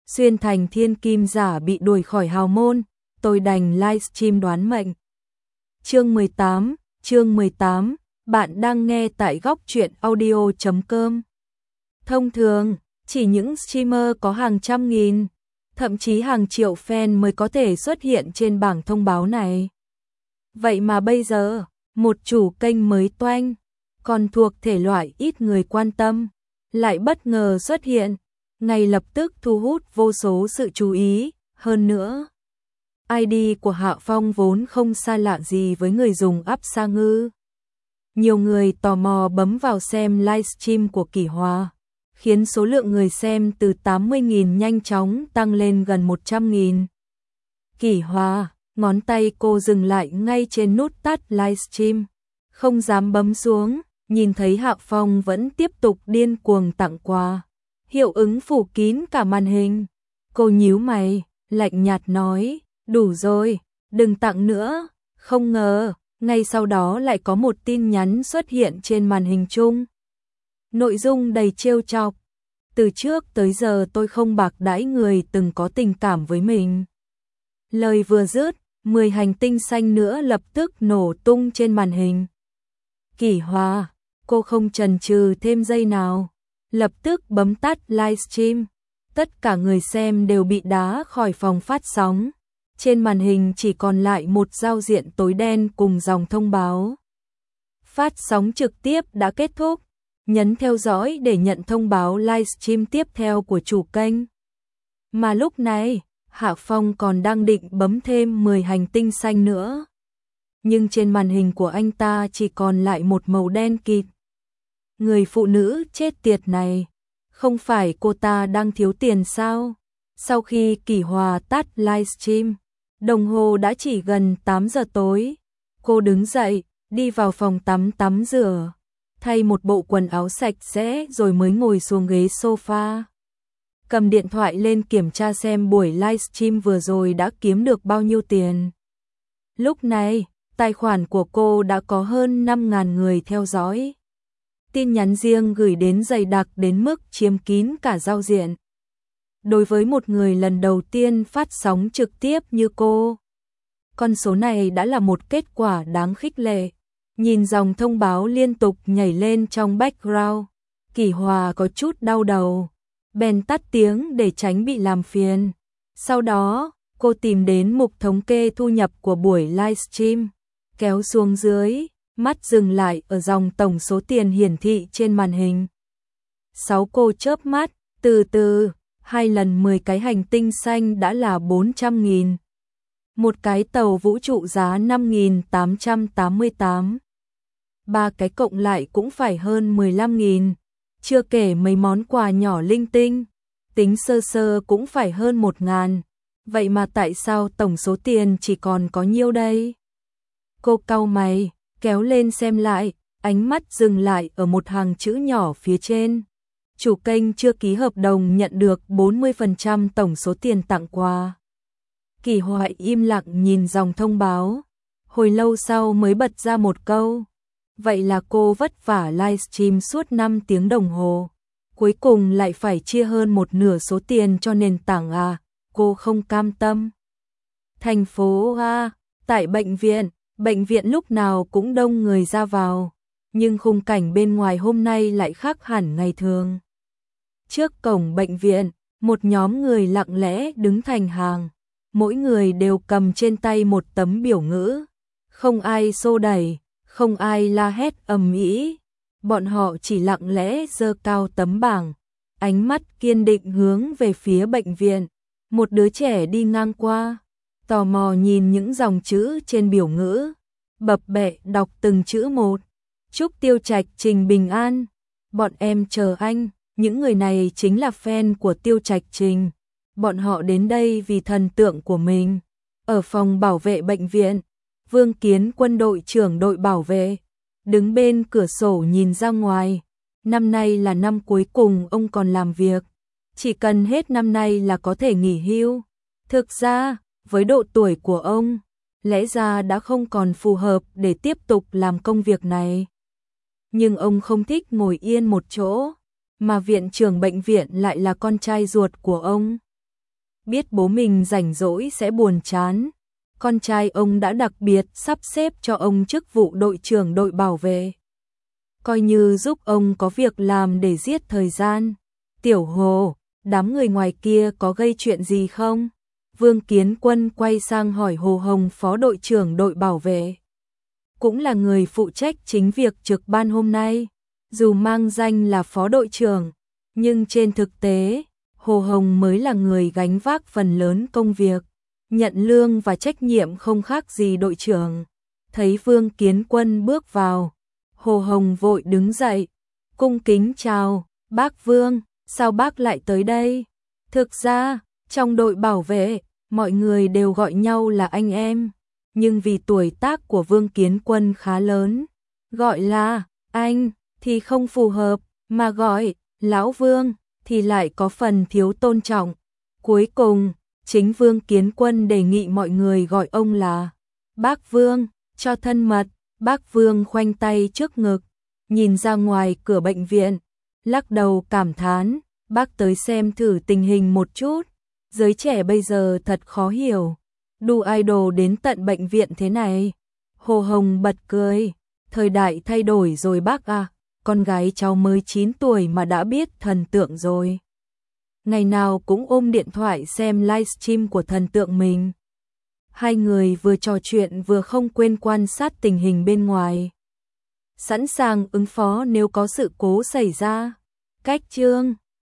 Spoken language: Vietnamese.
xuyên thành thiên kim giả bị đuổi khỏi hào môn, tôi đành livestream đoán mệnh. Chương 18, bạn đang nghe tại góc truyện audio.com. Thông thường, chỉ những streamer có hàng trăm nghìn, thậm chí hàng triệu fan mới có thể xuất hiện trên bảng thông báo này. Vậy mà bây giờ, một chủ kênh mới toanh, còn thuộc thể loại ít người quan tâm, lại bất ngờ xuất hiện, ngay lập tức thu hút vô số sự chú ý. Hơn nữa, ID của Hạ Phong vốn không xa lạ gì với người dùng app Sa Ngư. Nhiều người tò mò bấm vào xem livestream của Kỷ Hòa, khiến số lượng người xem từ 80.000 nhanh chóng tăng lên gần 100.000. Kỷ Hòa, ngón tay cô dừng lại ngay trên nút tắt livestream, không dám bấm xuống, nhìn thấy Hạ Phong vẫn tiếp tục điên cuồng tặng quà, hiệu ứng phủ kín cả màn hình. Cô nhíu mày, lạnh nhạt nói, đủ rồi, đừng tặng nữa. Không ngờ, ngay sau đó lại có một tin nhắn xuất hiện trên màn hình chung. Nội dung đầy trêu chọc. Từ trước tới giờ tôi không bạc đãi người từng có tình cảm với mình. Lời vừa dứt, 10 hành tinh xanh nữa lập tức nổ tung trên màn hình. Kỷ Hòa, cô không chần chừ thêm giây nào, lập tức bấm tắt livestream. Tất cả người xem đều bị đá khỏi phòng phát sóng. Trên màn hình chỉ còn lại một giao diện tối đen cùng dòng thông báo. Phát sóng trực tiếp đã kết thúc. Nhấn theo dõi để nhận thông báo livestream tiếp theo của chủ kênh. Mà lúc này, Hạ Phong còn đang định bấm thêm 10 hành tinh xanh nữa. Nhưng trên màn hình của anh ta chỉ còn lại một màu đen kịt. Người phụ nữ chết tiệt này, không phải cô ta đang thiếu tiền sao? Sau khi Kỷ Hòa tắt livestream, đồng hồ đã chỉ gần 8 giờ tối. Cô đứng dậy, đi vào phòng tắm rửa, thay một bộ quần áo sạch sẽ rồi mới ngồi xuống ghế sofa. Cầm điện thoại lên kiểm tra xem buổi livestream vừa rồi đã kiếm được bao nhiêu tiền. Lúc này, tài khoản của cô đã có hơn 5.000 người theo dõi. Tin nhắn riêng gửi đến dày đặc đến mức chiếm kín cả giao diện. Đối với một người lần đầu tiên phát sóng trực tiếp như cô, con số này đã là một kết quả đáng khích lệ. Nhìn dòng thông báo liên tục nhảy lên trong background, Kỷ Hòa có chút đau đầu, bèn tắt tiếng để tránh bị làm phiền. Sau đó, cô tìm đến mục thống kê thu nhập của buổi livestream, kéo xuống dưới, mắt dừng lại ở dòng tổng số tiền hiển thị trên màn hình. 6 cô chớp mắt, từ từ, 2 lần 10 cái hành tinh xanh đã là 400.000. Một cái tàu vũ trụ giá 5.888. 3 cái cộng lại cũng phải hơn 15.000. Chưa kể mấy món quà nhỏ linh tinh, tính sơ sơ cũng phải hơn 1.000. Vậy mà tại sao tổng số tiền chỉ còn có nhiêu đây? Cô cau mày, kéo lên xem lại, ánh mắt dừng lại ở một hàng chữ nhỏ phía trên. Chủ kênh chưa ký hợp đồng nhận được 40% tổng số tiền tặng quà. Kỷ Hòa im lặng nhìn dòng thông báo, hồi lâu sau mới bật ra một câu. Vậy là cô vất vả livestream suốt 5 tiếng đồng hồ, cuối cùng lại phải chia hơn một nửa số tiền cho nền tảng à? Cô không cam tâm. Thành phố A, tại bệnh viện lúc nào cũng đông người ra vào, nhưng khung cảnh bên ngoài hôm nay lại khác hẳn ngày thường. Trước cổng bệnh viện, một nhóm người lặng lẽ đứng thành hàng, mỗi người đều cầm trên tay một tấm biểu ngữ, không ai xô đẩy, không ai la hét ầm ĩ, bọn họ chỉ lặng lẽ giơ cao tấm bảng, ánh mắt kiên định hướng về phía bệnh viện. Một đứa trẻ đi ngang qua, tò mò nhìn những dòng chữ trên biểu ngữ, bập bẹ đọc từng chữ một. Chúc Tiêu Trạch Trình bình an, bọn em chờ anh. Những người này chính là fan của Tiêu Trạch Trình. Bọn họ đến đây vì thần tượng của mình. Ở phòng bảo vệ bệnh viện, Vương Kiến Quân đội trưởng đội bảo vệ, đứng bên cửa sổ nhìn ra ngoài. Năm nay là năm cuối cùng ông còn làm việc. Chỉ cần hết năm nay là có thể nghỉ hưu. Thực ra, với độ tuổi của ông, lẽ ra đã không còn phù hợp để tiếp tục làm công việc này. Nhưng ông không thích ngồi yên một chỗ, mà viện trưởng bệnh viện lại là con trai ruột của ông. biết bố mình rảnh rỗi sẽ buồn chán. Con trai ông đã đặc biệt sắp xếp cho ông chức vụ đội trưởng đội bảo vệ. Coi như giúp ông có việc làm để giết thời gian. Tiểu Hồ, đám người ngoài kia có gây chuyện gì không? Vương Kiến Quân quay sang hỏi Hồ Hồng, phó đội trưởng đội bảo vệ. Cũng là người phụ trách chính việc trực ban hôm nay. Dù mang danh là phó đội trưởng, nhưng trên thực tế, Hồ Hồng mới là người gánh vác phần lớn công việc, nhận lương và trách nhiệm không khác gì đội trưởng. Thấy Vương Kiến Quân bước vào, Hồ Hồng vội đứng dậy, cung kính chào, bác Vương, sao bác lại tới đây? Thực ra, trong đội bảo vệ, mọi người đều gọi nhau là anh em, nhưng vì tuổi tác của Vương Kiến Quân khá lớn, gọi là anh thì không phù hợp, mà gọi Lão Vương thì lại có phần thiếu tôn trọng. Cuối cùng, chính Vương Kiến Quân đề nghị mọi người gọi ông là bác Vương, cho thân mật. Bác Vương khoanh tay trước ngực, nhìn ra ngoài cửa bệnh viện, lắc đầu cảm thán, bác tới xem thử tình hình một chút, giới trẻ bây giờ thật khó hiểu, đu idol đến tận bệnh viện thế này. Hồ Hồng bật cười, thời đại thay đổi rồi bác à, con gái cháu mới 9 tuổi mà đã biết thần tượng rồi. Ngày nào cũng ôm điện thoại xem livestream của thần tượng mình. Hai người vừa trò chuyện vừa không quên quan sát tình hình bên ngoài, sẵn sàng ứng phó nếu có sự cố xảy ra. Cách chương